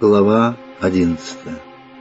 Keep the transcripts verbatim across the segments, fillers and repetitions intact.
Глава одиннадцатая.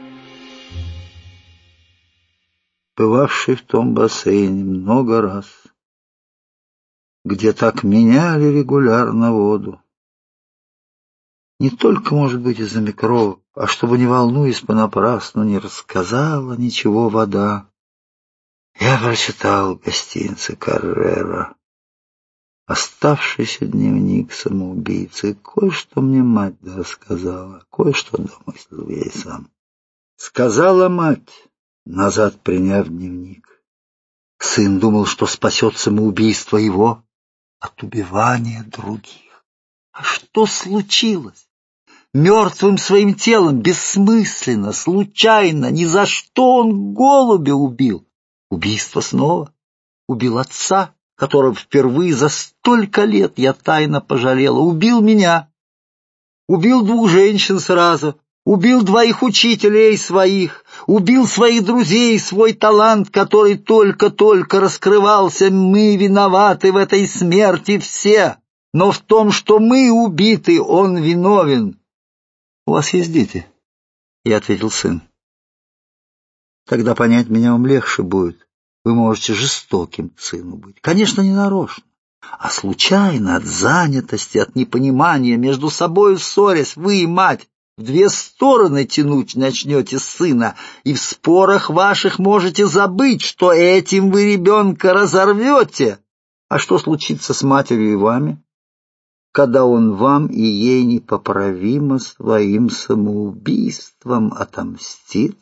Бывавший в том бассейне много раз, где так меняли регулярно воду. Не только, может быть, из-за микробов, а чтобы, не волнуясь понапрасну, не рассказала ничего вода. Я прочитал в гостинице Каррера оставшийся дневник самоубийцы. Кое-что мне мать да рассказала, кое-что домыслил я и сам. Сказала мать, назад приняв дневник: сын думал, что спасет самоубийство его от убивания других. А что случилось? Мертвым своим телом, бессмысленно, случайно, ни за что он голубя убил. Убийство снова. Убил отца, которого впервые за столько лет я тайно пожалела. Убил меня. Убил двух женщин сразу. Убил двоих учителей своих. Убил своих друзей, свой талант, который только-только раскрывался. Мы виноваты в этой смерти все. Но в том, что мы убиты, он виновен. — У вас есть дети? — я ответил: сын. — Тогда понять меня вам легче будет. Вы можете жестоким сыну быть. Конечно, не нарочно, а случайно, от занятости, от непонимания, между собой ссорясь, вы и мать в две стороны тянуть начнете сына, и в спорах ваших можете забыть, что этим вы ребенка разорвете. А что случится с матерью и вами, когда он вам и ей непоправимо своим самоубийством отомстит?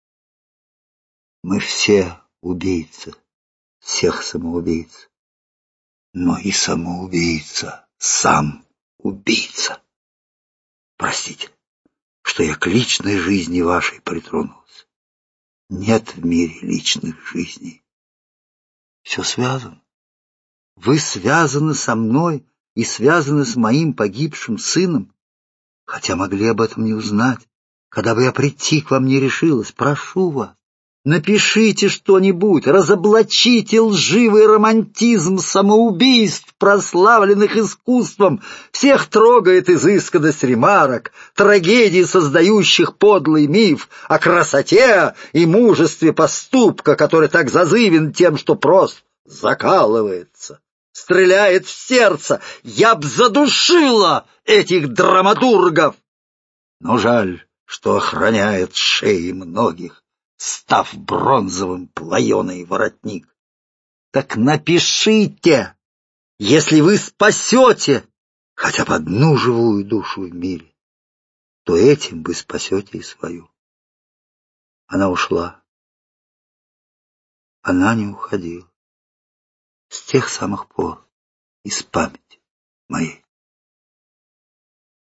Мы все убийца, всех самоубийц. Но и самоубийца сам убийца. Простите, что я к личной жизни вашей притронулся. Нет в мире личных жизней. Все связано. Вы связаны со мной и связаны с моим погибшим сыном, хотя могли об этом не узнать, когда бы я прийти к вам не решилась. Прошу вас, напишите что-нибудь, разоблачите лживый романтизм самоубийств, прославленных искусством. Всех трогает изысканность ремарок, трагедий, создающих подлый миф о красоте и мужестве поступка, который так зазывен тем, что просто закалывается, стреляет в сердце. Я б задушила этих драматургов, но жаль, что охраняет шеи многих, став бронзовым плаеный воротник. Так напишите, если вы спасете хотя бы одну живую душу в мире, то этим вы спасете и свою. Она ушла. Она не уходила. С тех самых пор из памяти моей.